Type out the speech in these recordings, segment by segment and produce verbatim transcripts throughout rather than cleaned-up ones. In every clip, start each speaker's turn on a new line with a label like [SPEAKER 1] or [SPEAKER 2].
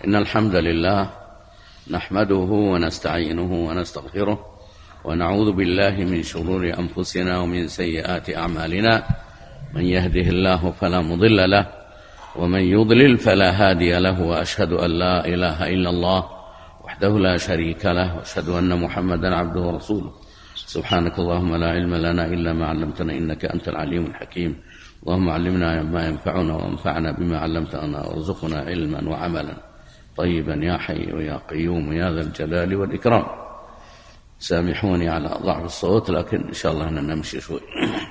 [SPEAKER 1] إن الحمد لله نحمده ونستعينه ونستغفره ونعوذ بالله من شرور أنفسنا ومن سيئات أعمالنا. من يهده الله فلا مضل له ومن يضلل فلا هادي له، وأشهد أن لا إله إلا الله وحده لا شريك له، وأشهد أن محمدا عبده ورسوله. سبحانك اللهم لا علم لنا إلا ما علمتنا إنك أنت العليم الحكيم. اللهم علمنا ما ينفعنا وانفعنا بما علمتنا وارزقنا علما وعملا طيبا يا حي ويا قيوم يا ذا الجلال والإكرام. سامحوني على ضعف الصوت، لكن إن شاء الله أن نمشي شوي.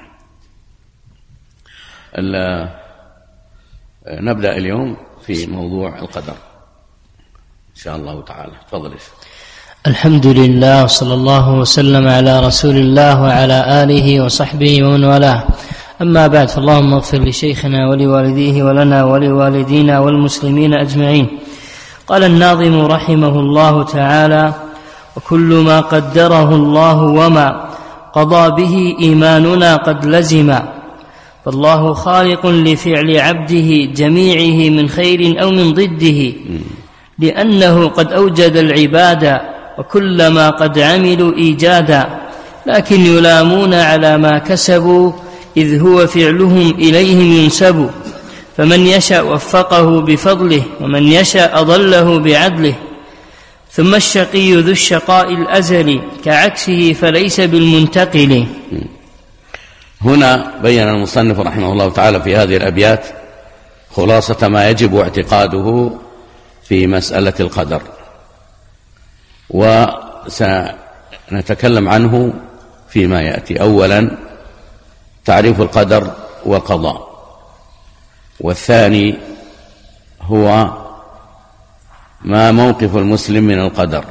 [SPEAKER 1] نبدأ اليوم في موضوع القدر إن شاء الله تعالى. تفضل.
[SPEAKER 2] الحمد لله، صلى الله وسلم على رسول الله وعلى آله وصحبه ومن والاه. أما بعد، فاللهم اغفر لشيخنا ولوالديه ولنا ولوالدينا والمسلمين أجمعين. قال الناظم رحمه الله تعالى: وكل ما قدره الله وما قضى به إيماننا قد لزم، فالله خالق لفعل عبده جميعه من خير أو من ضده، لأنه قد أوجد العباد وكل ما قد عملوا إيجادا، لكن يلامون على ما كسبوا إذ هو فعلهم إليهم ينسب. فمن يشاء وفقه بفضله ومن يشاء أضله بعدله، ثم الشقي ذو الشقاء الأزلي كعكسه فليس بالمنتقل.
[SPEAKER 1] هنا بين المصنف رحمه الله تعالى في هذه الأبيات خلاصة ما يجب اعتقاده في مسألة القدر، وسنتكلم عنه فيما يأتي. أولا تعريف القدر والقضاء، والثاني هو ما موقف المسلم من القدر،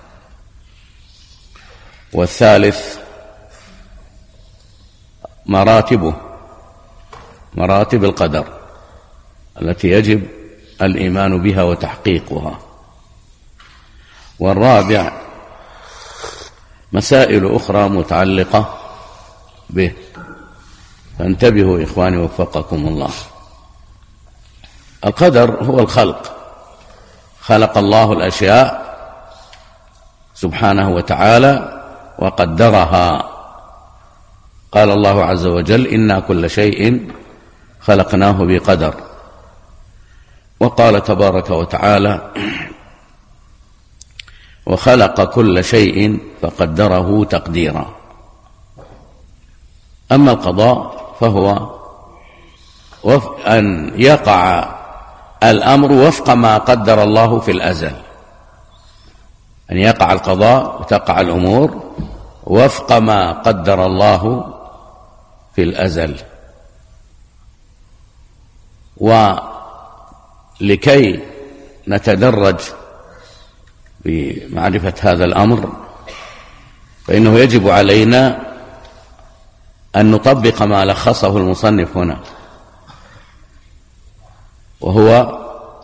[SPEAKER 1] والثالث مراتبه مراتب القدر التي يجب الإيمان بها وتحقيقها، والرابع مسائل أخرى متعلقة به. فانتبهوا إخواني وفقكم الله. القدر هو الخلق، خلق الله الأشياء سبحانه وتعالى وقدرها. قال الله عز وجل: إنا كل شيء خلقناه بقدر. وقال تبارك وتعالى: وخلق كل شيء فقدره تقديرا. أما القضاء فهو أن يقع الأمر وفق ما قدر الله في الأزل، أن يقع القضاء وتقع الأمور وفق ما قدر الله في الأزل. ولكي نتدرج بمعرفة هذا الأمر فإنه يجب علينا أن نطبق ما لخصه المصنف هنا، وهو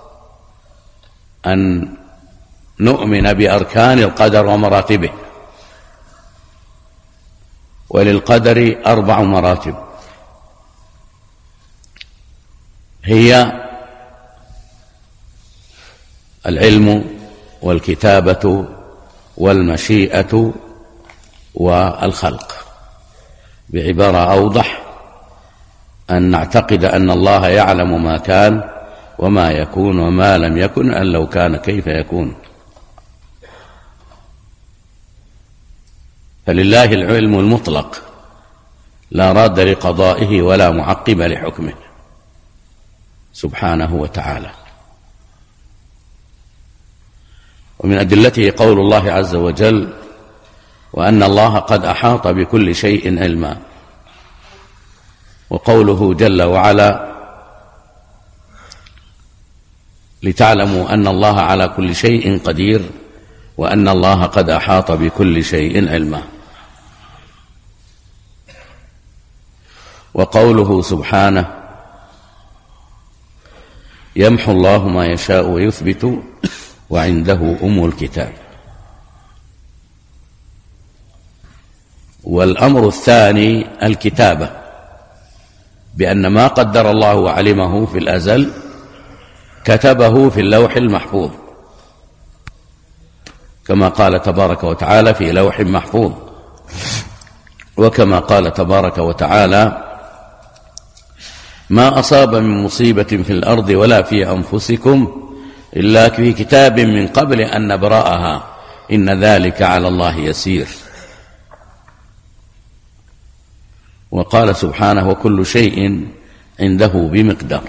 [SPEAKER 1] أن نؤمن بأركان القدر ومراتبه. وللقدر أربع مراتب، هي العلم والكتابة والمشيئة والخلق. بعبارة أوضح، أن نعتقد أن الله يعلم ما كان وما يكون وما لم يكن، أن لو كان كيف يكون. فلله العلم المطلق لا راد لقضائه ولا معقب لحكمه سبحانه وتعالى. ومن أدلته قول الله عز وجل: وأن الله قد أحاط بكل شيء علما. وقوله جل وعلا: لتعلموا أن الله على كل شيء قدير وأن الله قد أحاط بكل شيء علما. وقوله سبحانه: يمحو الله ما يشاء ويثبت وعنده أم الكتاب. والأمر الثاني الكتابة، بأن ما قدر الله وعلمه في الأزل كتبه في اللوح المحفوظ كما قال تبارك وتعالى في لوح محفوظ، وكما قال تبارك وتعالى: ما أصاب من مصيبة في الأرض ولا في أنفسكم إلا في كتاب من قبل أن نبرأها إن ذلك على الله يسير. وقال سبحانه: وكل شيء عنده بمقدار.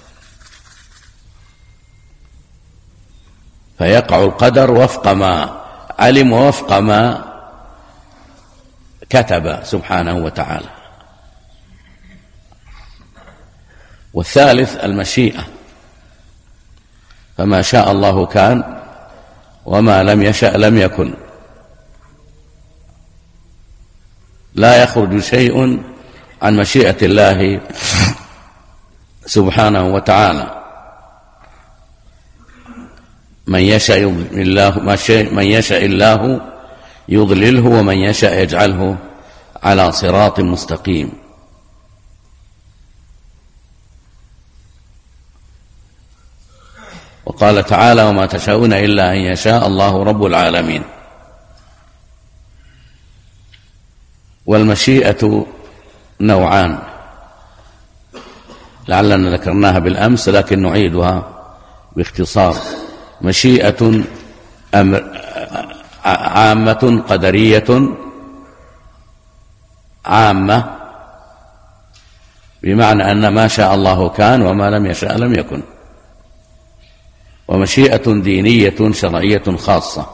[SPEAKER 1] فيقع القدر وفق ما علم ووفق ما كتب سبحانه وتعالى. والثالث المشيئة، فما شاء الله كان وما لم يشأ لم يكن. لا يخرج شيء عن مشيئة الله سبحانه وتعالى. من يشاء الله من يشاء الله يضلله ومن يشاء يجعله على صراط مستقيم. وقال تعالى: وما تشاءون إلا أن يشاء الله رب العالمين. والمشيئة نوعان، لعلنا ذكرناها بالأمس لكن نعيدها باختصار. مشيئة أمر عامة قدرية عامة، بمعنى أن ما شاء الله كان وما لم يشاء لم يكن. ومشيئة دينية شرعية خاصة،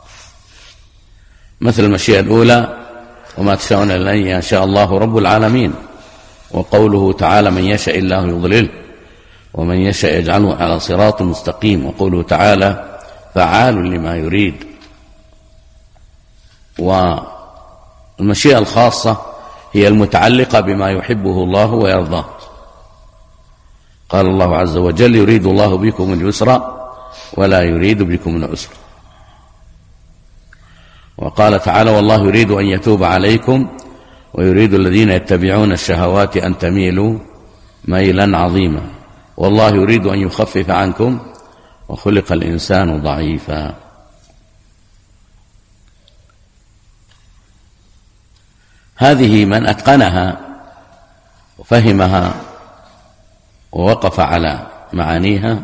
[SPEAKER 1] مثل المشيئة الأولى: وما تشاءون إلا أن يشاء الله رب العالمين. وقوله تعالى: من يشاء الله يضلله ومن يشاء يجعله على صراط مستقيم. وقوله تعالى: فعال لما يريد. والمشيئة الخاصة هي المتعلقة بما يحبه الله ويرضاه. قال الله عز وجل: يريد الله بكم اليسر ولا يريد بكم العسر. وقال تعالى: والله يريد أن يتوب عليكم ويريد الذين يتبعون الشهوات أن تميلوا ميلا عظيما والله يريد أن يخفف عنكم وخلق الإنسان ضعيفا. هذه من أتقنها وفهمها ووقف على معانيها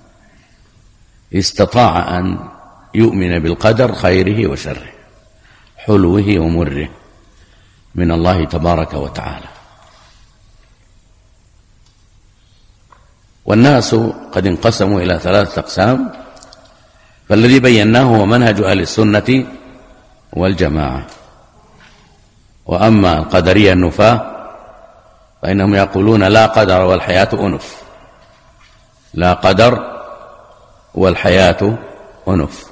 [SPEAKER 1] استطاع أن يؤمن بالقدر خيره وشره، حلوه ومره، من الله تبارك وتعالى. والناس قد انقسموا إلى ثلاثة أقسام، فالذي بيناه هو منهج أهل السنة والجماعة. وأما القدرية النفاة فإنهم يقولون: لا قدر والحياة أنف، لا قدر والحياة أنف.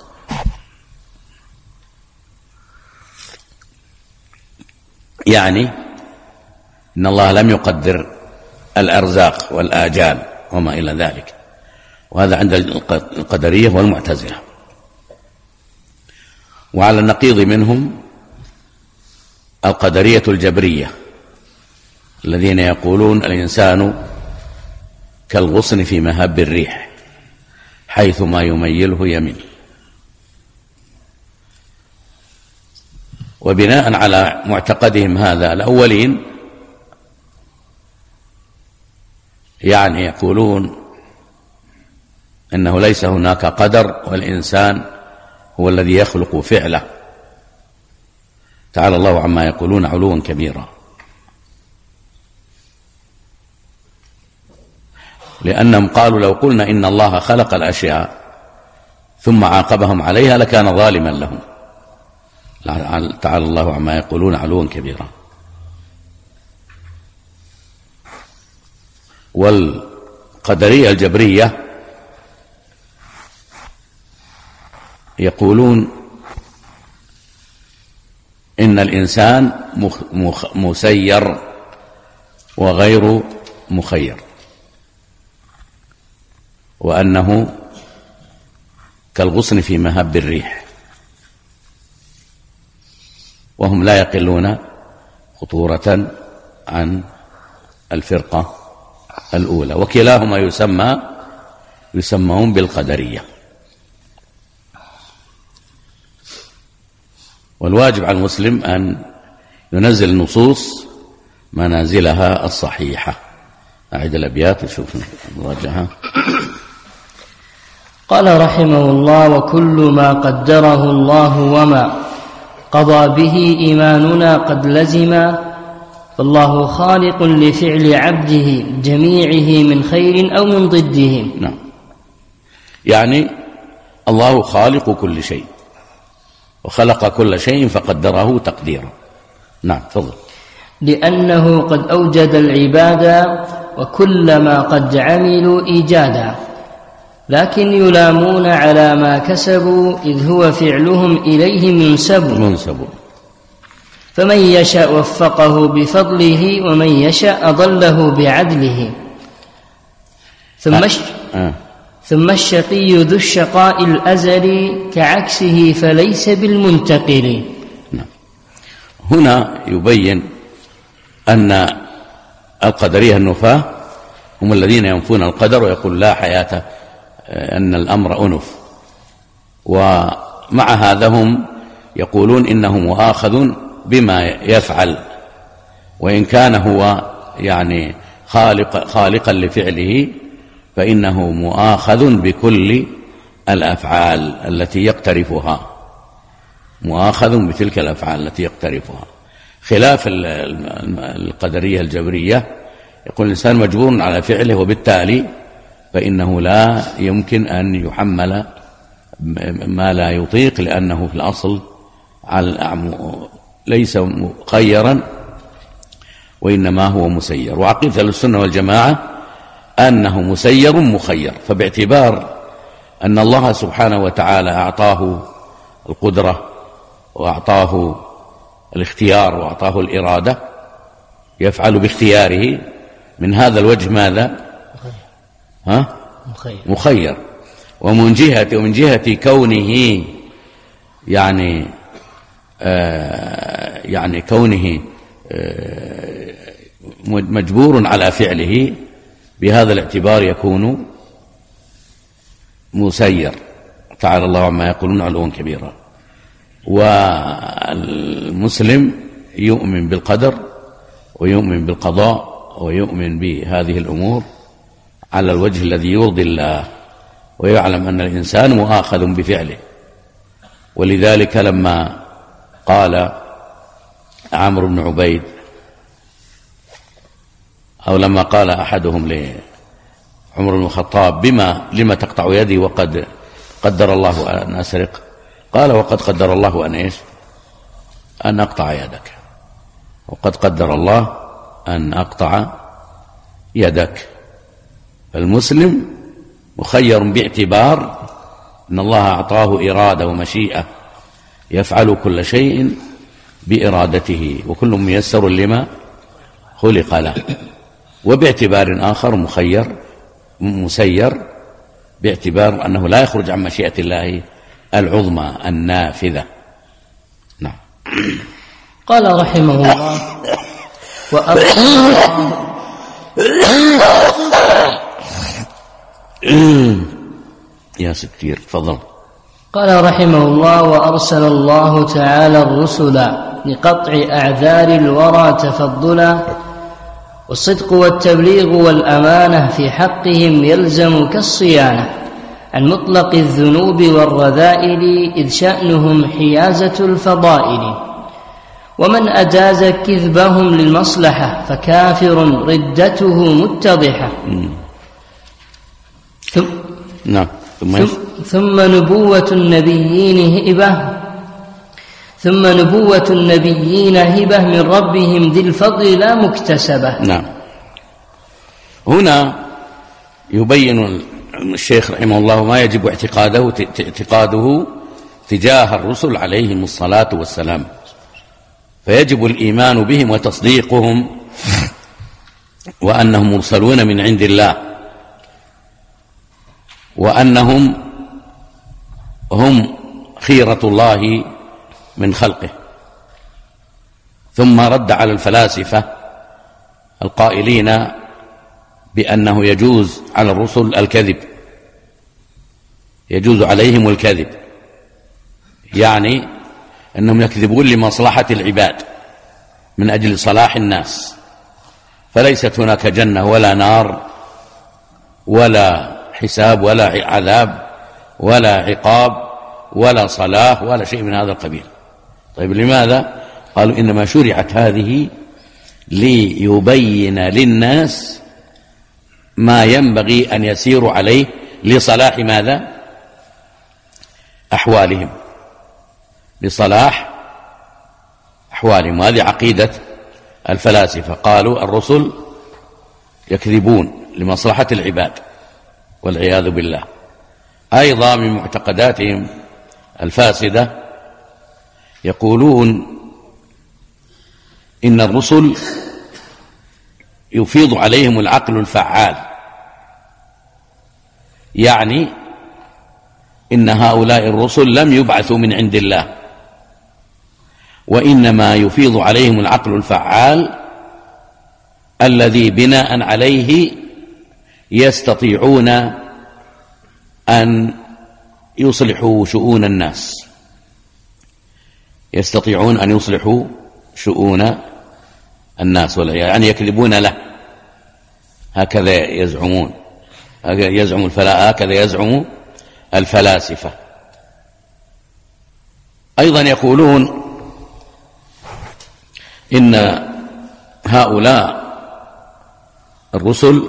[SPEAKER 1] يعني إن الله لم يقدر الأرزاق والآجال وما إلى ذلك، وهذا عند القدرية والمعتزلة. وعلى النقيض منهم القدرية الجبرية الذين يقولون الإنسان كالغصن في مهب الريح حيث ما يميله يميل. وبناء على معتقدهم هذا الأولين يعني يقولون أنه ليس هناك قدر والإنسان هو الذي يخلق فعله، تعالى الله عما يقولون علوا كبيرا. لأنهم قالوا: لو قلنا إن الله خلق الأشياء ثم عاقبهم عليها لكان ظالما لهم. تعالى الله عما يقولون علوا كبيرا. والقدرية الجبرية يقولون إن الإنسان مسير وغير مخير، وأنه كالغصن في مهب الريح، وهم لا يقلون خطورة عن الفرقة الأولى، وكلاهما يسمى يسمون بالقدرية. والواجب على المسلم أن ينزل النصوص منازلها الصحيحة. أعيد الأبيات وشوف نراجعها.
[SPEAKER 2] قال رحمه الله: وكل ما قدره الله وما قضى به إيماننا قد لزم، فالله خالق لفعل عبده جميعه من خير أو من ضده.
[SPEAKER 1] نعم، يعني الله خالق كل شيء وخلق كل شيء فقدره تقديرا. نعم، تفضل.
[SPEAKER 2] لأنه قد أوجد العباد وكل ما قد عملوا إيجادا، لكن يلامون على ما كسبوا إذ هو فعلهم إليه منسب.
[SPEAKER 1] منسب.
[SPEAKER 2] فمن يشاء وفقه بفضله ومن يشاء أضله بعدله. ثم
[SPEAKER 1] آه.
[SPEAKER 2] الش...
[SPEAKER 1] آه.
[SPEAKER 2] ثم الشقي ذو الشقاء الأزلي كعكسه فليس بالمنتقل.
[SPEAKER 1] نعم. هنا يبين أن القدرية النفاة هم الذين ينفون القدر ويقول لا حياة، أن الأمر أنف، ومع هذا هم يقولون إنه مؤاخذ بما يفعل، وإن كان هو يعني خالق خالقا لفعله فإنه مؤاخذ بكل الأفعال التي يقترفها، مؤاخذ بتلك الأفعال التي يقترفها، خلاف القدرية الجبرية يقول الإنسان مجبور على فعله، وبالتالي فإنه لا يمكن أن يحمل ما لا يطيق، لأنه في الأصل ليس مخيرا وإنما هو مسير. وعقيدة السنة والجماعة أنه مسير مخير، فباعتبار أن الله سبحانه وتعالى أعطاه القدرة وأعطاه الاختيار وأعطاه الإرادة يفعل باختياره، من هذا الوجه ماذا؟ ها؟
[SPEAKER 2] مخير.
[SPEAKER 1] مخير. ومن جهة ومن جهة كونه يعني آه يعني كونه آه مجبور على فعله، بهذا الاعتبار يكون مسير. تعالى الله عما يقولون علوا كبيرا. والمسلم يؤمن بالقدر ويؤمن بالقضاء ويؤمن بهذه الأمور على الوجه الذي يرضي الله، ويعلم أن الإنسان مؤاخذ بفعله. ولذلك لما قال عمرو بن عبيد، أو لما قال أحدهم لعمر بن الخطاب بما لما تقطع يدي وقد قدر الله أن أسرق، قال وقد قدر الله أن إيش؟ أن أقطع يدك، وقد قدر الله أن أقطع يدك. فالمسلم مخير باعتبار أن الله أعطاه إرادة ومشيئة يفعل كل شيء بإرادته، وكل ميسر لما خلق له. وباعتبار آخر مخير مسير باعتبار أنه لا يخرج عن مشيئة الله العظمى النافذة. نعم.
[SPEAKER 2] قال رحمه الله: وأرسل
[SPEAKER 1] يا ستير تفضل.
[SPEAKER 2] قال رحمه الله: وأرسل الله تعالى الرسل لقطع أعذار الورى تفضلا، والصدق والتبليغ والأمانة في حقهم يلزم كالصيانة عن مطلق الذنوب والرذائل، إذ شأنهم حيازة الفضائل. ومن أجاز كذبهم للمصلحة فكافر ردته متضحة. ثم
[SPEAKER 1] نعم.
[SPEAKER 2] ثم, ثم نبوة النبيين هبة ثم نبوة النبيين هبة من ربهم ذي الفضل لا مكتسبة.
[SPEAKER 1] نعم. هنا يبين الشيخ رحمه الله ما يجب اعتقاده اعتقاده تجاه الرسل عليهم الصلاة والسلام، فيجب الإيمان بهم وتصديقهم، وأنهم مرسلون من عند الله، وأنهم هم خيرة الله من خلقه. ثم رد على الفلاسفة القائلين بأنه يجوز على الرسل الكذب، يجوز عليهم الكذب، يعني أنهم يكذبون لمصلحة العباد من أجل صلاح الناس، فليست هناك جنة ولا نار ولا حساب ولا عذاب ولا عقاب ولا صلاح ولا شيء من هذا القبيل. طيب لماذا؟ قالوا إنما شرعت هذه ليبين للناس ما ينبغي أن يسيروا عليه لصلاح ماذا؟ أحوالهم، لصلاح أحوالهم. وهذه عقيدة الفلاسفة، قالوا الرسل يكذبون لمصلحة العباد والعياذ بالله. أيضا من معتقداتهم الفاسدة يقولون إن الرسل يفيض عليهم العقل الفعال، يعني إن هؤلاء الرسل لم يبعثوا من عند الله، وإنما يفيض عليهم العقل الفعال الذي بناء عليه يستطيعون أن يصلحوا شؤون الناس، يستطيعون أن يصلحوا شؤون الناس والعياذ، يعني يكذبون له. هكذا يزعمون، يزعم الفلا هكذا يزعم الفلاسفة. أيضا يقولون إن هؤلاء الرسل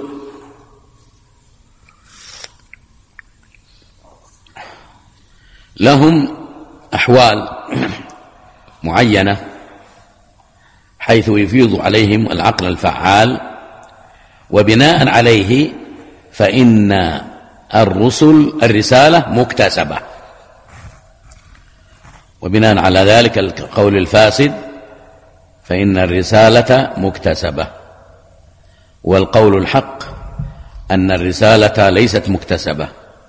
[SPEAKER 1] لهم أحوال معينة حيث يفيض عليهم العقل الفعال، وبناء عليه فإن الرسل الرسالة مكتسبة، وبناء على ذلك القول الفاسد فإن الرسالة مكتسبة، والقول الحق أن الرسالة ليست مكتسبة،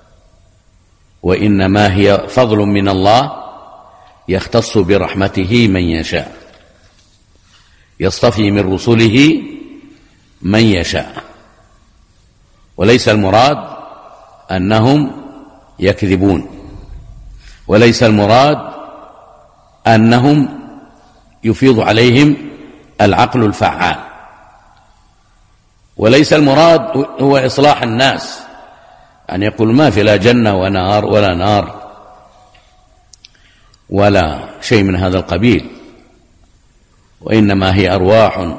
[SPEAKER 1] وإنما هي فضل من الله يختص برحمته من يشاء، يصطفي من رسله من يشاء، وليس المراد أنهم يكذبون، وليس المراد أنهم يفيض عليهم العقل الفعال، وليس المراد هو إصلاح الناس، يعني يقول ما في لا جنة ونار ولا نار ولا شيء من هذا القبيل، وإنما هي أرواح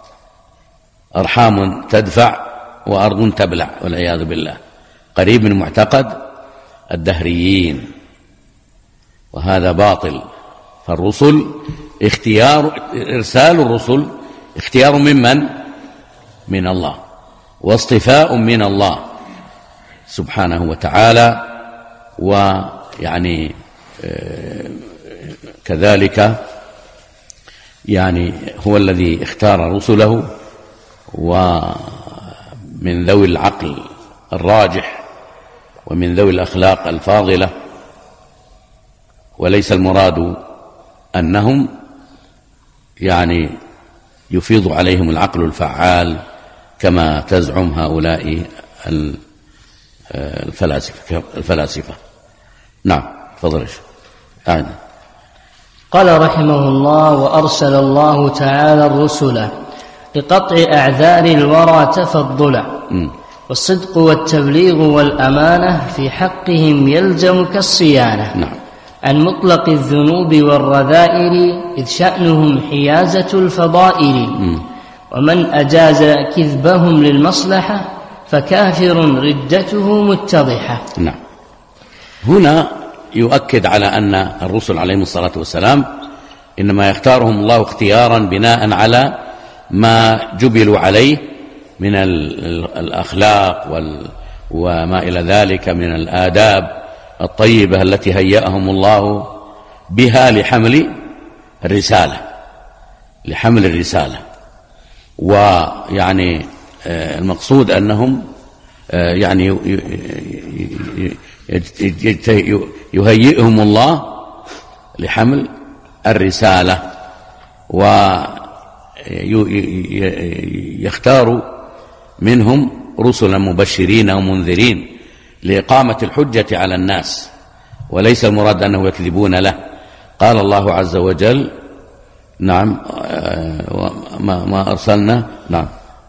[SPEAKER 1] أرحام تدفع وأرض تبلع والعياذ بالله، قريب من معتقد الدهريين، وهذا باطل. فالرسل اختيار إرسال الرسل اختيار ممن؟ من الله، واصطفاء من الله سبحانه وتعالى، ويعني كذلك يعني هو الذي اختار رسله ومن ذوي العقل الراجح ومن ذوي الأخلاق الفاضلة، وليس المراد أنهم يعني يفيض عليهم العقل الفعال كما تزعم هؤلاء الفلاسفة الفلاسفة. نعم تفضل. أعلم.
[SPEAKER 2] قال رحمه الله: وأرسل الله تعالى الرسل لقطع أعذار الورى تفضلا، والصدق والتبليغ والأمانة في حقهم يلزم كالصيانة.
[SPEAKER 1] نعم.
[SPEAKER 2] عن مطلق الذنوب والرذائل إذ شأنهم حيازة الفضائل، م. ومن أجاز كذبهم للمصلحة فكافر ردته متضحة.
[SPEAKER 1] نعم. هنا يؤكد على أن الرسل عليهم الصلاة والسلام إنما يختارهم الله اختيارا بناء على ما جبلوا عليه من الأخلاق وما إلى ذلك من الآداب الطيبة التي هيأهم الله بها لحمل الرسالة لحمل الرسالة ويعني المقصود أنهم يعني يهيئهم الله لحمل الرسالة، ويختار منهم رسلا مبشرين ومنذرين لإقامة الحجة على الناس، وليس المراد أنه يكذبون له، قال الله عز وجل نعم ما, ما أرسلنا نعم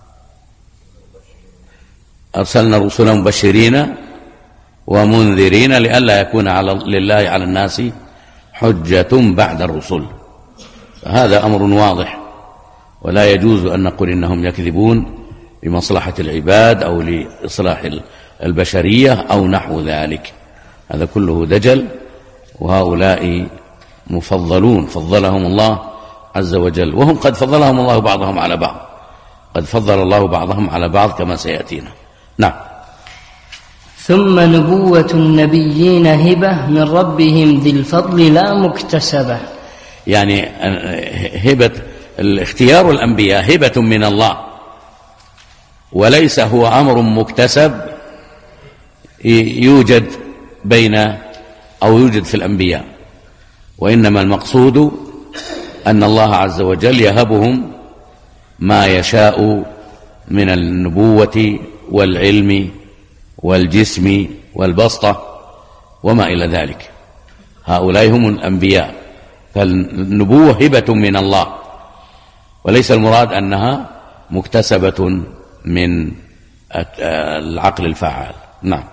[SPEAKER 1] أرسلنا رسلا مبشرين ومنذرين لئلا يكون على لله على الناس حجة بعد الرسل. هذا أمر واضح، ولا يجوز أن نقول إنهم يكذبون لمصلحة العباد أو لإصلاح البشرية أو نحو ذلك. هذا كله دجل، وهؤلاء مفضلون فضلهم الله عز وجل، وهم قد فضلهم الله بعضهم على بعض، قد فضل الله بعضهم على بعض كما سيأتينا. نعم.
[SPEAKER 2] ثم نبوة النبيين هبة من ربهم ذي الفضل لا مكتسبة،
[SPEAKER 1] يعني هبة الاختيار الأنبياء هبة من الله، وليس هو أمر مكتسب يوجد بين أو يوجد في الأنبياء، وإنما المقصود أن الله عز وجل يهبهم ما يشاء من النبوة والعلم والجسم والبسطة وما إلى ذلك. هؤلاء هم الأنبياء، فالنبوة هبة من الله، وليس المراد أنها مكتسبة من العقل الفعال. نعم.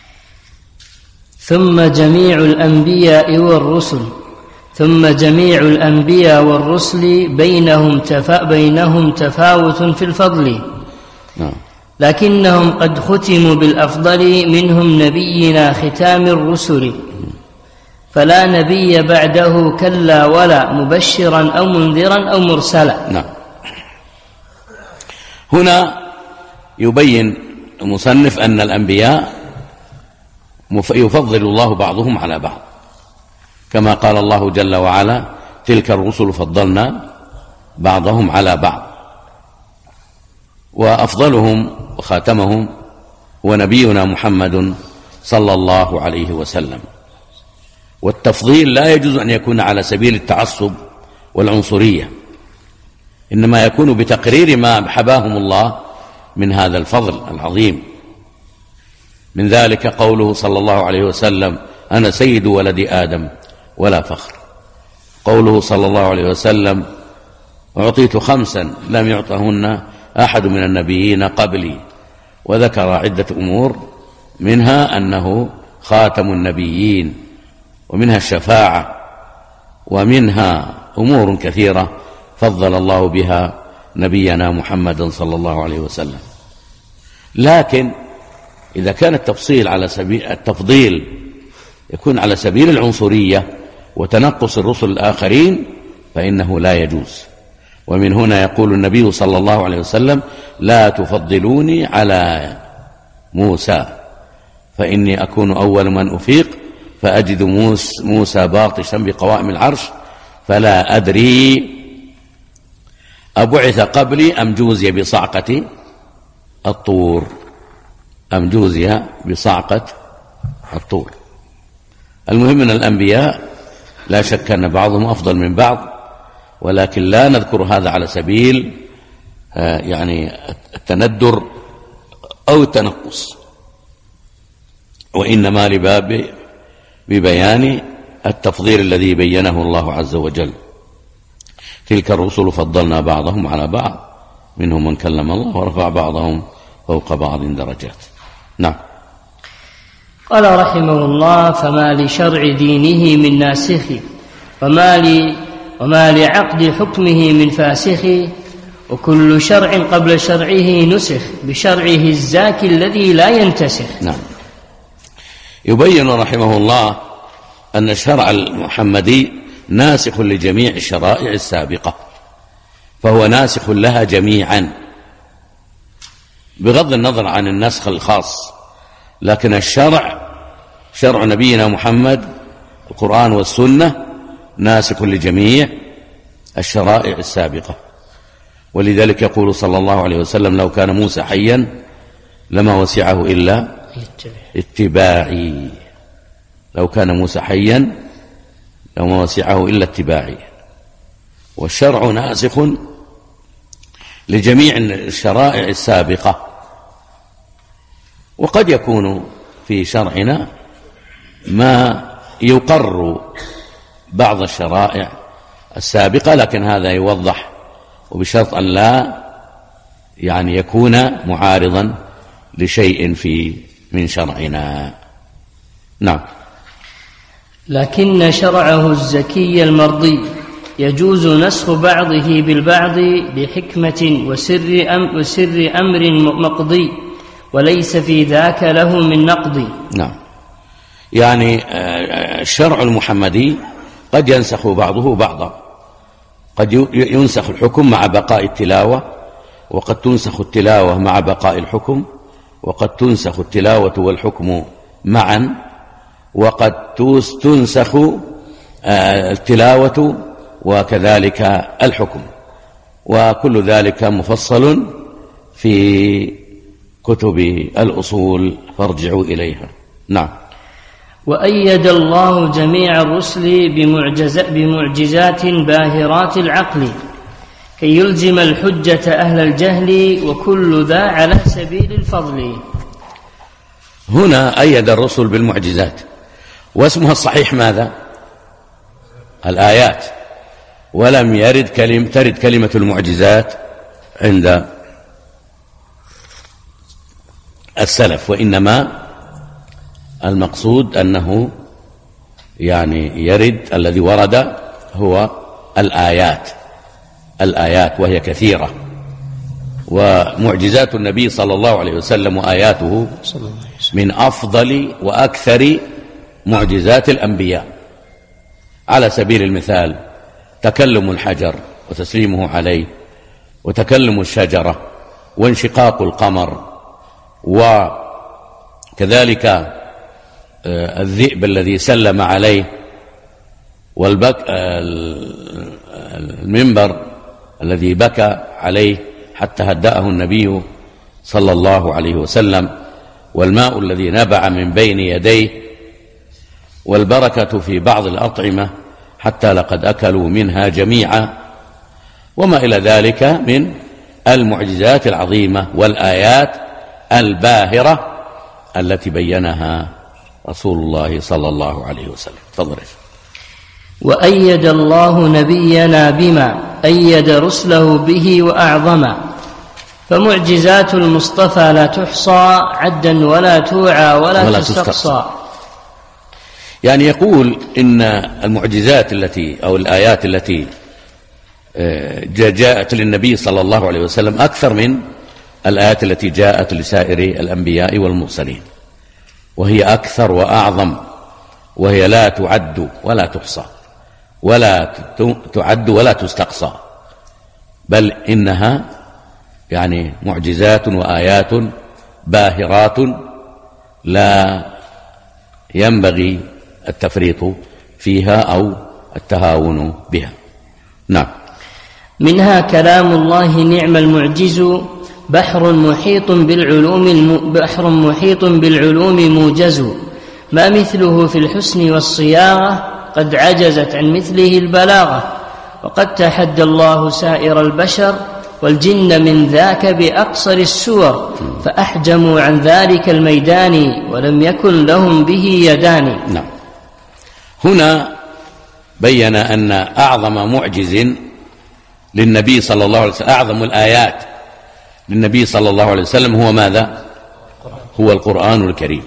[SPEAKER 2] ثم جميع الأنبياء والرسل ثم جميع الأنبياء والرسل بينهم تفا بينهم تفاوت في الفضل،
[SPEAKER 1] نعم.
[SPEAKER 2] لكنهم قد ختموا بالأفضل، منهم نبينا ختام الرسل، فلا نبي بعده كلا ولا مبشرا أو منذرا أو مرسلا.
[SPEAKER 1] نعم. هنا يبين المصنف أن الأنبياء يفضل الله بعضهم على بعض، كما قال الله جل وعلا: تلك الرسل فضلنا بعضهم على بعض. وأفضلهم وخاتمهم هو نبينا محمد صلى الله عليه وسلم. والتفضيل لا يجوز أن يكون على سبيل التعصب والعنصرية، إنما يكون بتقرير ما حباهم الله من هذا الفضل العظيم. من ذلك قوله صلى الله عليه وسلم: أنا سيد ولد آدم ولا فخر. قوله صلى الله عليه وسلم: أعطيت خمسا لم يعطهن أحد من النبيين قبلي. وذكر عدة أمور، منها أنه خاتم النبيين، ومنها الشفاعة، ومنها أمور كثيرة فضل الله بها نبينا محمد صلى الله عليه وسلم. لكن إذا كان التفصيل على سبيل التفضيل يكون على سبيل العنصرية وتنقص الرسل الآخرين فإنه لا يجوز. ومن هنا يقول النبي صلى الله عليه وسلم: لا تفضلوني على موسى فإني أكون أول من أفيق فأجد موسى باطشا بقوائم العرش فلا أدري أبعث قبلي أم جوزي بصعقة الطور أم جوزي بصعقة الطور. المهم أن الأنبياء لا شك أن بعضهم أفضل من بعض، ولكن لا نذكر هذا على سبيل يعني التندر أو التنقص، وإنما لباب ببيان التفضيل الذي بينه الله عز وجل. تلك الرسل فضلنا بعضهم على بعض، منهم من كلم الله ورفع بعضهم فوق بعض درجات. نعم.
[SPEAKER 2] قال رحمه الله: فما لشرع دينه من ناسخ، وما, لي وما لعقد حكمه من فاسخ، وكل شرع قبل شرعه نسخ بشرعه الزاكي الذي لا ينتسخ.
[SPEAKER 1] نعم. يبين رحمه الله أن الشرع المحمدي ناسخ لجميع الشرائع السابقة، فهو ناسخ لها جميعا بغض النظر عن النسخ الخاص. لكن الشرع شرع نبينا محمد القرآن والسنة ناسخ لجميع الشرائع السابقة. ولذلك يقول صلى الله عليه وسلم: لو كان موسى حيا لما وسعه إلا اتباعي. لو كان موسى حيا لما وسعه إلا اتباعي. والشرع ناسخ لجميع الشرائع السابقة. وقد يكون في شرعنا ما يقر بعض الشرائع السابقة، لكن هذا يوضح وبشرط أن لا يعني يكون معارضا لشيء في من شرعنا. نعم.
[SPEAKER 2] لكن شرعه الزكي المرضي يجوز نسخ بعضه بالبعض لحكمة وسر, أم وسر أمر مقضي، وليس في ذاك له من نقض.
[SPEAKER 1] نعم. يعني الشرع المحمدي قد ينسخ بعضه بعضا، قد ينسخ الحكم مع بقاء التلاوة، وقد تنسخ التلاوة مع بقاء الحكم، وقد تنسخ التلاوة والحكم معا، وقد تنسخ التلاوة وكذلك الحكم، وكل ذلك مفصل في كتب الأصول فارجعوا إليها. نعم.
[SPEAKER 2] وأيد الله جميع الرسل بمعجزات باهرات العقل كي يلزم الحجة أهل الجهل، وكل ذا على سبيل الفضل.
[SPEAKER 1] هنا أيد الرسل بالمعجزات، واسمها الصحيح ماذا؟ الآيات، ولم يرد كلمة ترد كلمة المعجزات عند السلف، وإنما المقصود أنه يعني يرد الذي ورد هو الآيات الآيات وهي كثيرة، ومعجزات النبي صلى الله عليه وسلم وآياته من أفضل وأكثر معجزات الأنبياء. على سبيل المثال تكلم الحجر وتسليمه عليه، وتكلم الشجرة، وانشقاق القمر، وكذلك الذئب الذي سلم عليه، والبك المنبر الذي بكى عليه حتى هدأه النبي صلى الله عليه وسلم، والماء الذي نبع من بين يديه، والبركة في بعض الأطعمة حتى لقد أكلوا منها جميعا، وما إلى ذلك من المعجزات العظيمة والآيات الباهرة التي بينها رسول الله صلى الله عليه وسلم. تفضل.
[SPEAKER 2] وأيد الله نبينا بما أيد رسله به وأعظما، فمعجزات المصطفى لا تحصى عدا ولا توعى ولا, ولا تستقصى.
[SPEAKER 1] يعني يقول إن المعجزات التي أو الآيات التي جاءت للنبي صلى الله عليه وسلم أكثر من الآيات التي جاءت لسائر الأنبياء والمرسلين، وهي أكثر وأعظم، وهي لا تعد ولا تحصى ولا تعد ولا تستقصى، بل إنها يعني معجزات وآيات باهرات لا ينبغي التفريط فيها أو التهاون بها. نعم.
[SPEAKER 2] منها كلام الله نعم المعجز، بحر محيط بالعلوم بحر محيط بالعلوم موجز، ما مثله في الحسن والصياغة، قد عجزت عن مثله البلاغة، وقد تحدى الله سائر البشر والجن من ذاك بأقصر السور، فأحجموا عن ذلك الميدان ولم يكن لهم به يدان.
[SPEAKER 1] نعم. هنا بين أن أعظم معجز للنبي صلى الله عليه وسلم، أعظم الآيات للنبي صلى الله عليه وسلم هو ماذا؟ هو القرآن الكريم،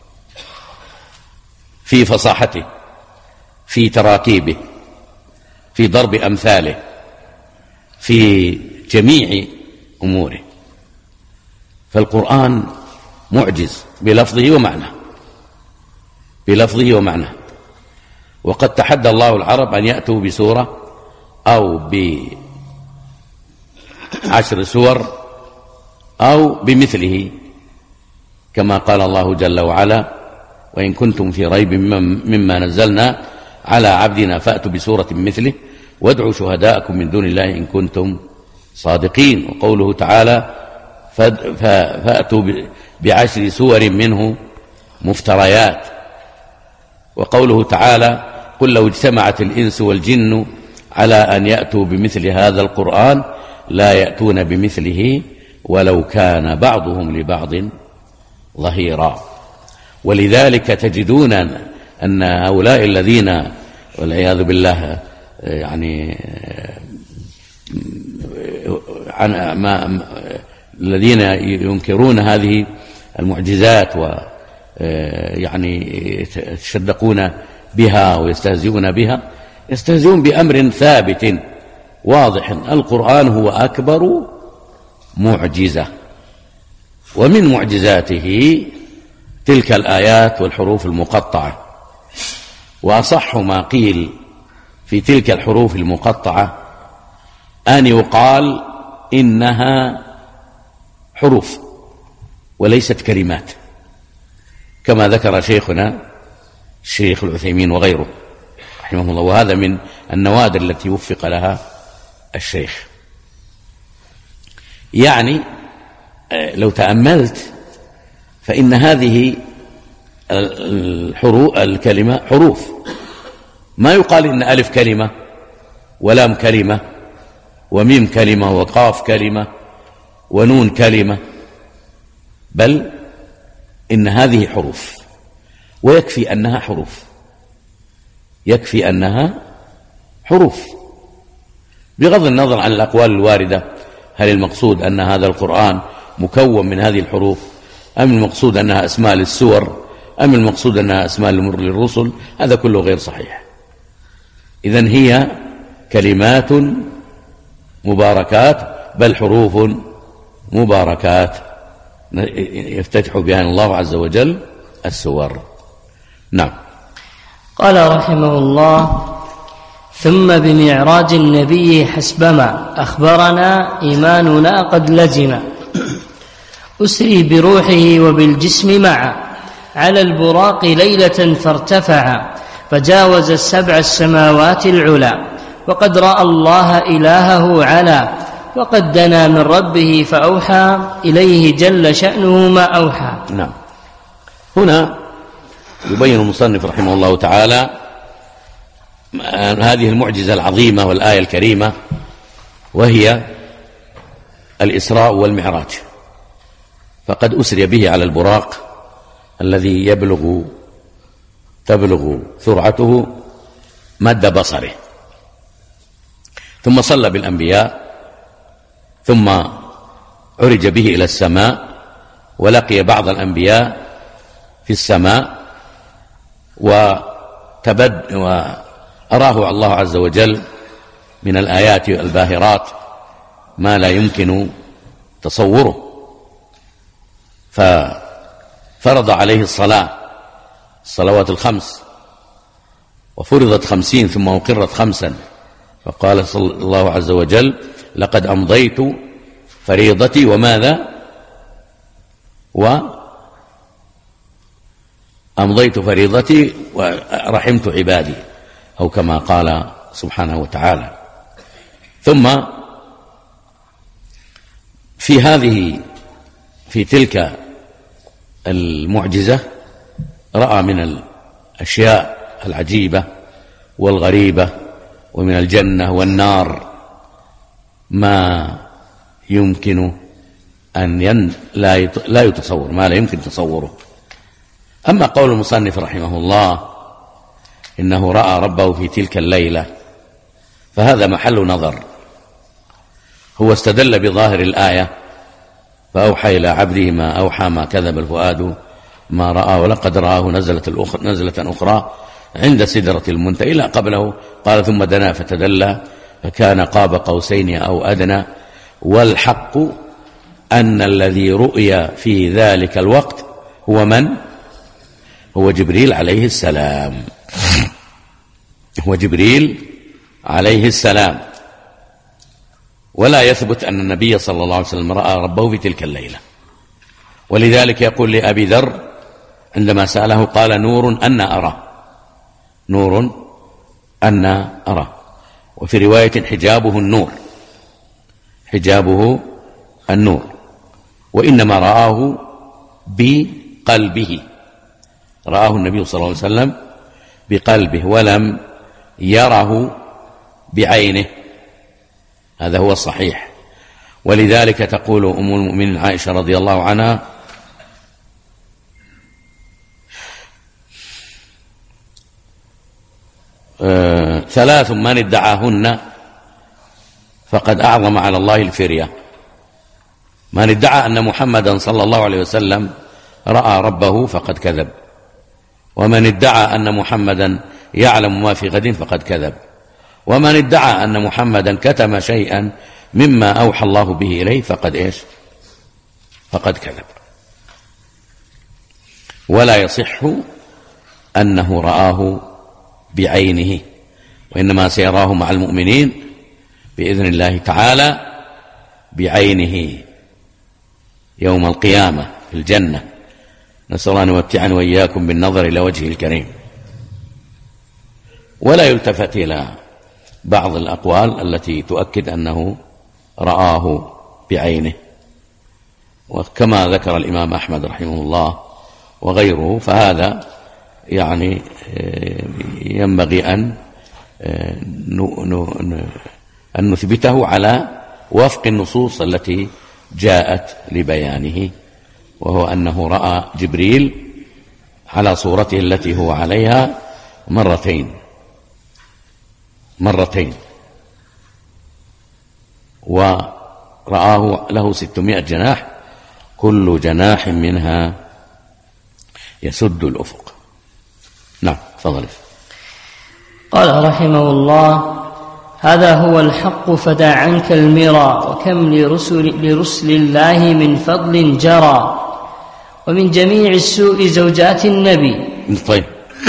[SPEAKER 1] في فصاحته، في تراكيبه، في ضرب أمثاله، في جميع أموره. فالقرآن معجز بلفظه ومعناه بلفظه ومعناه وقد تحدى الله العرب أن يأتوا بسورة أو بعشر سور أو بمثله، كما قال الله جل وعلا: وإن كنتم في ريب مما نزلنا على عبدنا فأتوا بسورة مثله وادعوا شهداءكم من دون الله إن كنتم صادقين. وقوله تعالى: فأتوا بعشر سور منه مفتريات. وقوله تعالى: قل لو اجتمعت الإنس والجن على أن يأتوا بمثل هذا القرآن لا يأتون بمثله ولو كان بعضهم لبعض ظهيرا. ولذلك تجدون أن هؤلاء الذين والعياذ بالله يعني عن ما الذين ينكرون هذه المعجزات ويعني يتشدقون بها ويستهزئون بها، يستهزئون بأمر ثابت واضح. القرآن هو أكبر معجزة، ومن معجزاته تلك الآيات والحروف المقطعة. وأصح ما قيل في تلك الحروف المقطعة أن يقال إنها حروف وليست كلمات، كما ذكر شيخنا الشيخ العثيمين وغيره رحمه الله، وهذا من النوادر التي وفق لها الشيخ. يعني لو تأملت فإن هذه الحروف الكلمة حروف، ما يقال إن ألف كلمة ولام كلمة وميم كلمة وقاف كلمة ونون كلمة، بل إن هذه حروف، ويكفي أنها حروف، يكفي أنها حروف بغض النظر عن الأقوال الواردة. هل المقصود أن هذا القرآن مكون من هذه الحروف، أم المقصود أنها أسماء للسور، أم المقصود أنها أسماء للرسل؟ هذا كله غير صحيح. إذن هي كلمات مباركات، بل حروف مباركات يفتتح بها الله عز وجل السور. نعم.
[SPEAKER 2] قال رحمه الله: ثم بمعراج النبي حسبما أخبرنا إيماننا قد لزم، أسري بروحه وبالجسم معا على البراق ليلة فارتفعا، فجاوز السبع السماوات العلا، وقد رأى الله إلهه علا، وقد دنا من ربه فأوحى إليه جل شأنه ما أوحى.
[SPEAKER 1] نعم. هنا يبين المصنف رحمه الله تعالى هذه المعجزة العظيمة والآية الكريمة، وهي الإسراء والمعراج. فقد أسري به على البراق الذي يبلغ تبلغ سرعته مد بصره، ثم صلى بالأنبياء، ثم عرج به إلى السماء، ولقي بعض الأنبياء في السماء، وتبد وأراه الله عز وجل من الآيات الباهرات ما لا يمكن تصوره، ففرض عليه الصلاة الصلوات الخمس، وفرضت خمسين ثم أقرت خمسا، فقال صلى الله عز وجل: لقد أمضيت فريضتي وماذا وأمضيت فريضتي ورحمت عبادي، أو كما قال سبحانه وتعالى. ثم في هذه في تلك المعجزة رأى من الأشياء العجيبة والغريبة ومن الجنة والنار ما يمكن أن ين لا لا يتصور، ما لا يمكن تصوره. أما قول المصنف رحمه الله إنه رأى ربه في تلك الليلة، فهذا محل نظر. هو استدل بظاهر الآية: فأوحى إلى عبده ما أوحى ما كذب الفؤاد ما رأى ولقد رآه نزلة, الأخرى نزلة أخرى عند سدرة المنتهى، إلى قبله قال: ثم دنا فتدلى فكان قاب قوسين أو أدنى. والحق أن الذي رؤي في ذلك الوقت هو من؟ هو جبريل عليه السلام، هو جبريل عليه السلام. ولا يثبت أن النبي صلى الله عليه وسلم رأى ربه في تلك الليلة. ولذلك يقول لأبي ذر عندما سأله قال: نور أن أرى، نور أن أرى. وفي رواية: حجابه النور، حجابه النور. وإنما رآه بقلبه، رآه النبي صلى الله عليه وسلم بقلبه ولم يره بعينه، هذا هو الصحيح. ولذلك تقول أم المؤمنين عائشة رضي الله عنها: آه ثلاث من ادعاهن فقد أعظم على الله الفرية: من ادعى أن محمدا صلى الله عليه وسلم رأى ربه فقد كذب، ومن ادعى أن محمدا يعلم ما في غد فقد كذب، ومن ادعى أن محمدا كتم شيئا مما أوحى الله به إليه فقد إيش؟ فقد كذب. ولا يصح أنه رآه بعينه، وإنما سيراه مع المؤمنين بإذن الله تعالى بعينه يوم القيامة في الجنة. نسأل الله أن يمتعنا وإياكم بالنظر إلى وجهه الكريم. ولا يلتفت إلى بعض الأقوال التي تؤكد أنه رآه بعينه، وكما ذكر الإمام أحمد رحمه الله وغيره، فهذا يعني ينبغي أن أن نثبته على وفق النصوص التي جاءت لبيانه، وهو أنه رأى جبريل على صورته التي هو عليها مرتين مرتين ورآه له ستمائة جناح، كل جناح منها يسد الأفق. نعم، تفضل.
[SPEAKER 2] قال رحمه الله: هذا هو الحق فدع عنك المرى، وكم لرسل, لرسل الله من فضل جرى، ومن جميع السوء زوجات النبي.
[SPEAKER 1] طيب.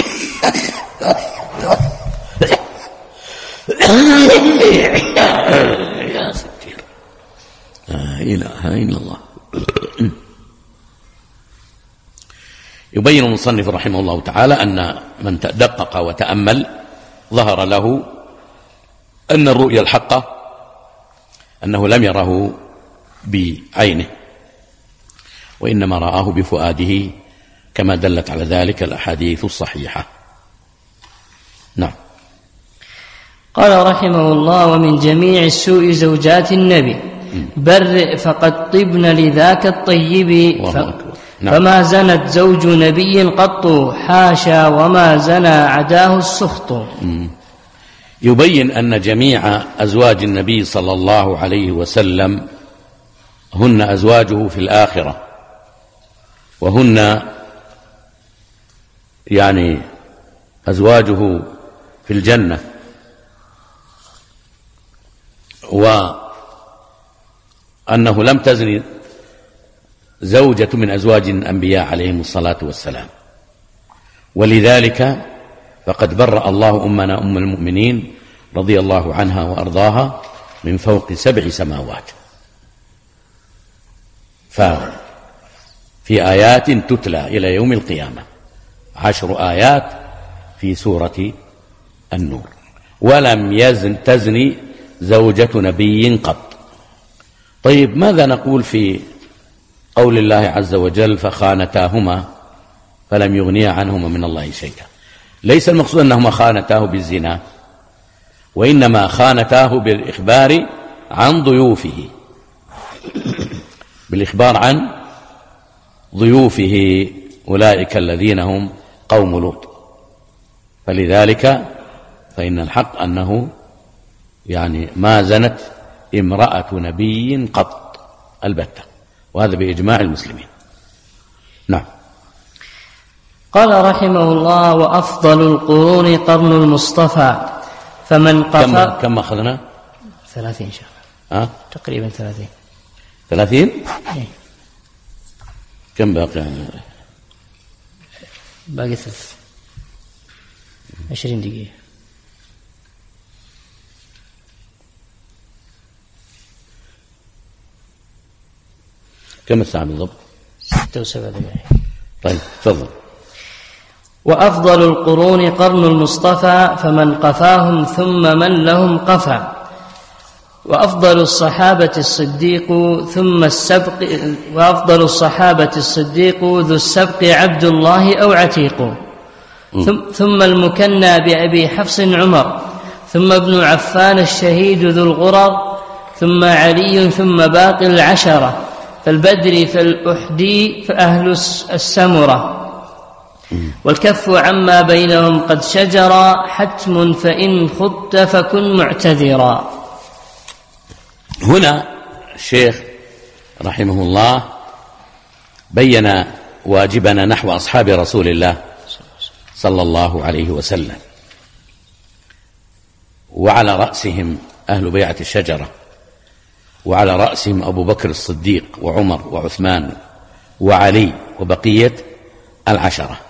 [SPEAKER 1] يا ستير، لا إله إلا الله. يبين المصنف رحمه الله تعالى أن من تدقق وتأمل ظهر له أن الرؤيا الحقة أنه لم يره بعينه، وإنما رآه بفؤاده كما دلت على ذلك الأحاديث الصحيحة. نعم.
[SPEAKER 2] قال رحمه الله: ومن جميع السوء زوجات النبي برئ فقد طبن لذاك الطيب، ف... نعم. فما زنت زوج نبي قط، حاشا وما زنى عداه السخط. م.
[SPEAKER 1] يبين أن جميع أزواج النبي صلى الله عليه وسلم هن أزواجه في الآخرة، وهن يعني أزواجه في الجنة، وأنه لم تزن زوجة من أزواج الأنبياء عليهم الصلاة والسلام، ولذلك فقد برأ الله أمنا أم المؤمنين رضي الله عنها وأرضاها من فوق سبع سماوات. ففي آيات تتلى إلى يوم القيامة، عشر آيات في سورة النور، ولم يزن تزني زوجة نبي قط. طيب، ماذا نقول في قول الله عز وجل: فخانتاهما فلم يغنيا عنهما من الله شيئا؟ ليس المقصود أنهما خانتاه بالزنا، وإنما خانتاه بالإخبار عن ضيوفه، بالإخبار عن ضيوفه، أولئك الذين هم قوم لوط. فلذلك فإن الحق أنه يعني ما زنت امرأة نبي قط البتة، وهذا بإجماع المسلمين. نعم.
[SPEAKER 2] قال رحمه الله: وأفضل القرون قرن المصطفى، فمن قفى.
[SPEAKER 1] كم, كم أخذنا؟
[SPEAKER 2] ثلاثين شهر.
[SPEAKER 1] أه؟
[SPEAKER 2] تقريبا ثلاثين.
[SPEAKER 1] ثلاثين؟
[SPEAKER 2] إيه.
[SPEAKER 1] كم باقي؟
[SPEAKER 2] باقي ثلث عشرين دقيقة.
[SPEAKER 1] كم الساعة بالضبط؟
[SPEAKER 2] ستة وسبع دقائق.
[SPEAKER 1] طيب، تفضل.
[SPEAKER 2] وأفضل القرون قرن المصطفى، فمن قفاهم ثم من لهم قفا، وأفضل الصحابة الصديق ثم السبق وأفضل الصحابة الصديق ذو السبق عبد الله أو عتيق، ثم المكنى بأبي حفص عمر، ثم ابن عفان الشهيد ذو الغرر، ثم علي، ثم باقي العشرة، فالبدر فالأحدي فأهل السمرة، والكف عما بينهم قد شجر حتم فإن خضت فكن معتذرا.
[SPEAKER 1] هنا الشيخ رحمه الله بين واجبنا نحو أصحاب رسول الله صلى الله عليه وسلم، وعلى رأسهم أهل بيعة الشجرة، وعلى رأسهم أبو بكر الصديق وعمر وعثمان وعلي وبقية العشرة،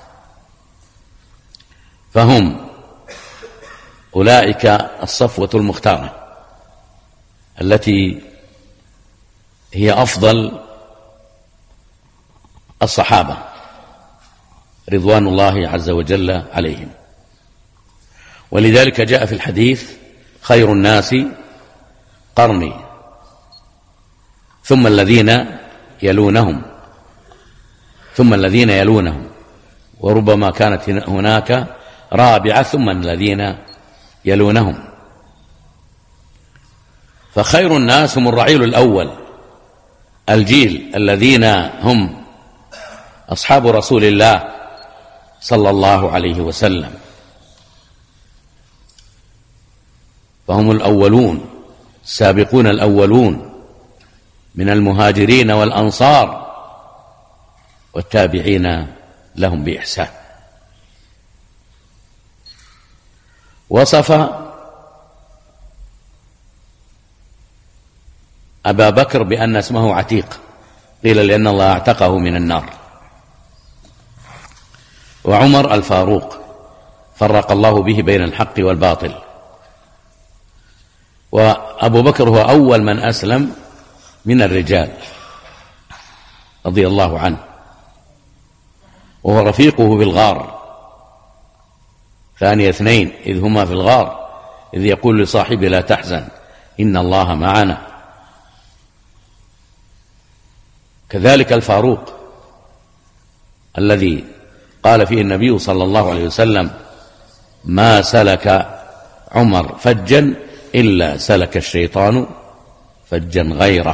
[SPEAKER 1] فهم أولئك الصفوة المختارة التي هي أفضل الصحابة رضوان الله عز وجل عليهم. ولذلك جاء في الحديث: خير الناس قرني ثم الذين يلونهم ثم الذين يلونهم، وربما كانت هناك رابعة ثم الذين يلونهم. فخير الناس هم الرعيل الأول، الجيل الذين هم أصحاب رسول الله صلى الله عليه وسلم، فهم الأولون السابقون الأولون من المهاجرين والأنصار والتابعين لهم بإحسان. وصف أبا بكر بأن اسمه عتيق، قيل لأن الله اعتقه من النار. وعمر الفاروق، فرق الله به بين الحق والباطل. وأبو بكر هو أول من أسلم من الرجال رضي الله عنه، وهو رفيقه في الغار، ثاني اثنين إذ هما في الغار إذ يقول لصاحبه لا تحزن إن الله معنا. كذلك الفاروق الذي قال فيه النبي صلى الله عليه وسلم: ما سلك عمر فجا إلا سلك الشيطان فجا غيره.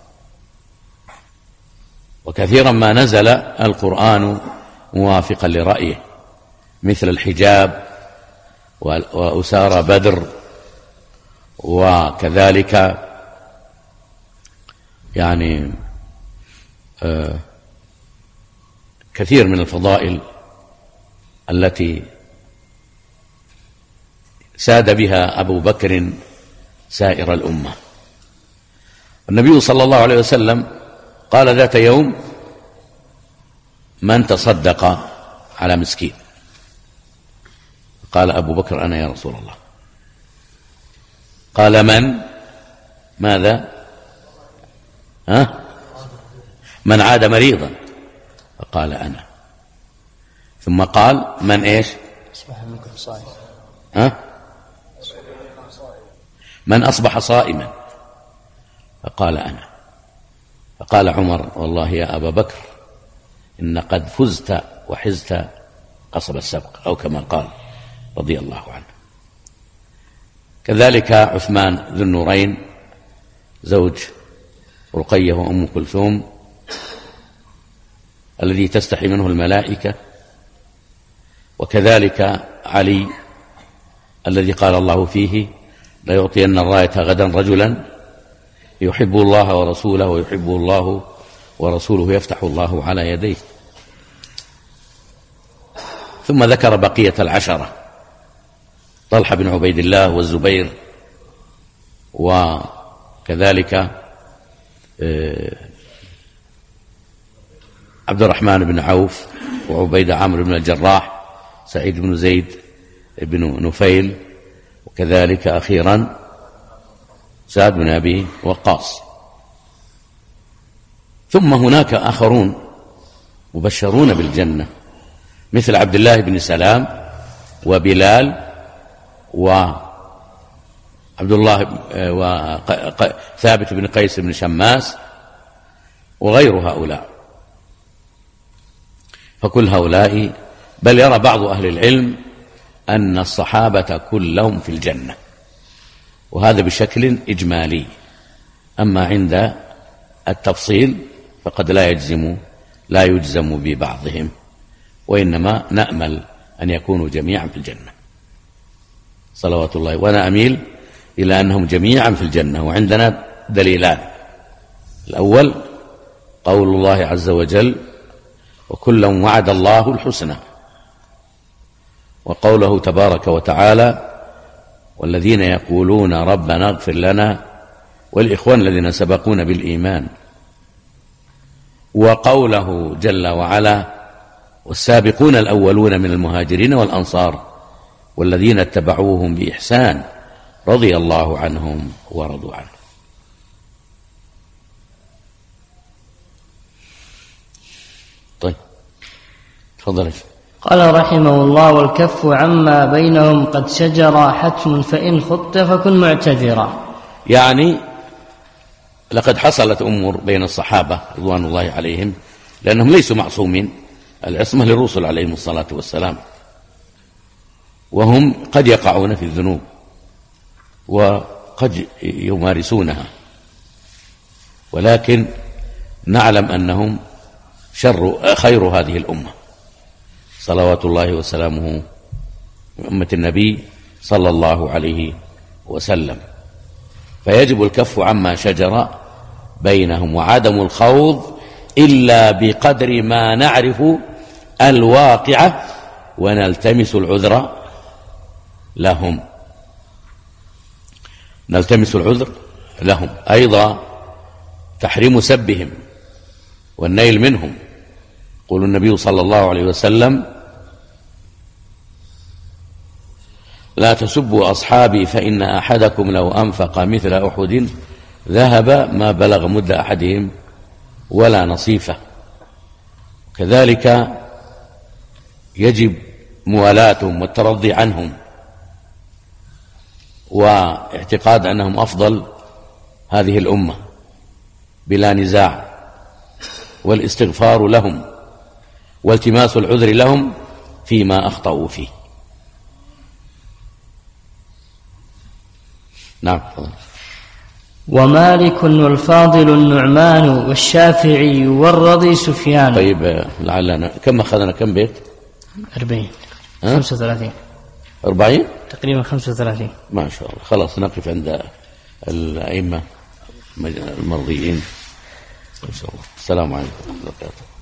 [SPEAKER 1] وكثيرا ما نزل القرآن موافقا لرأيه، مثل الحجاب وأسارى بدر، وكذلك يعني آه كثير من الفضائل التي ساد بها أبو بكر سائر الأمة. النبي صلى الله عليه وسلم قال ذات يوم: من تصدق على مسكين؟ قال أبو بكر: أنا يا رسول الله. قال: من؟ ماذا؟ ها؟ من عاد مريضا؟ فقال: أنا. ثم قال: من إيش؟ ها؟ من أصبح صائما؟ فقال: أنا. فقال عمر: والله يا أبا بكر إن قد فزت وحزت قصب السبق، أو كما قال رضي الله عنه. كذلك عثمان ذو النورين زوج رقية وأم كلثوم الذي تستحي منه الملائكة. وكذلك علي الذي قال الله فيه: ليعطين الراية غدا رجلا يحب الله ورسوله ويحبه الله ورسوله يفتح الله على يديه. ثم ذكر بقية العشرة: طلحة بن عبيد الله والزبير، وكذلك عبد الرحمن بن عوف، وعبيدة عامر بن الجراح، سعيد بن زيد بن نفيل، وكذلك أخيرا سعد بن أبي وقاص. ثم هناك آخرون مبشرون بالجنة مثل عبد الله بن سلام وبلال وعبد الله وثابت بن قيس بن شماس وغير هؤلاء. فكل هؤلاء، بل يرى بعض أهل العلم أن الصحابة كلهم في الجنة، وهذا بشكل إجمالي. أما عند التفصيل فقد لا يجزم لا يجزم ببعضهم، وإنما نأمل أن يكونوا جميعا في الجنة صلوات الله. وأنا أميل إلى أنهم جميعا في الجنة، وعندنا دليلان. الأول قول الله عز وجل: وكلا وعد الله الحسنى، وقوله تبارك وتعالى: والذين يقولون ربنا اغفر لنا والإخوان الذين سبقونا بالإيمان، وقوله جل وعلا: والسابقون الأولون من المهاجرين والأنصار والذين اتبعوهم بإحسان رضي الله عنهم ورضوا عنه. طيب تفضل.
[SPEAKER 2] قال رحمه الله: والكف عما بينهم قد شجر حتم فإن خط فكن معتذرا.
[SPEAKER 1] يعني لقد حصلت أمور بين الصحابة رضوان الله عليهم، لأنهم ليسوا معصومين، العصمة للرسل عليهم الصلاة والسلام، وهم قد يقعون في الذنوب وقد يمارسونها، ولكن نعلم أنهم شر خير هذه الأمة صلوات الله وسلامه، أمة النبي صلى الله عليه وسلم. فيجب الكف عما شجر بينهم وعدم الخوض إلا بقدر ما نعرف الواقعة ونلتمس العذر لهم نلتمس العذر لهم أيضا تحريم سبهم والنيل منهم. يقول النبي صلى الله عليه وسلم: لا تسبوا أصحابي فإن أحدكم لو أنفق مثل أحد ذهب ما بلغ مد أحدهم ولا نصيفه. كذلك يجب موالاتهم والترضي عنهم واعتقاد أنهم أفضل هذه الأمة بلا نزاع، والاستغفار لهم والتماس العذر لهم فيما أخطأوا فيه. نعم.
[SPEAKER 2] ومالك والفاضل النعمان والشافعي والرضي سفيان.
[SPEAKER 1] طيب لعلنا كم أخذنا كم بيت؟
[SPEAKER 2] أربعين خمسة وثلاثين.
[SPEAKER 1] أربعين
[SPEAKER 2] تقريبا خمسة وثلاثين.
[SPEAKER 1] ما شاء الله. خلاص نقف عند الأئمة المرضيين إن شاء الله. السلام عليكم ورحمة الله وبركاته.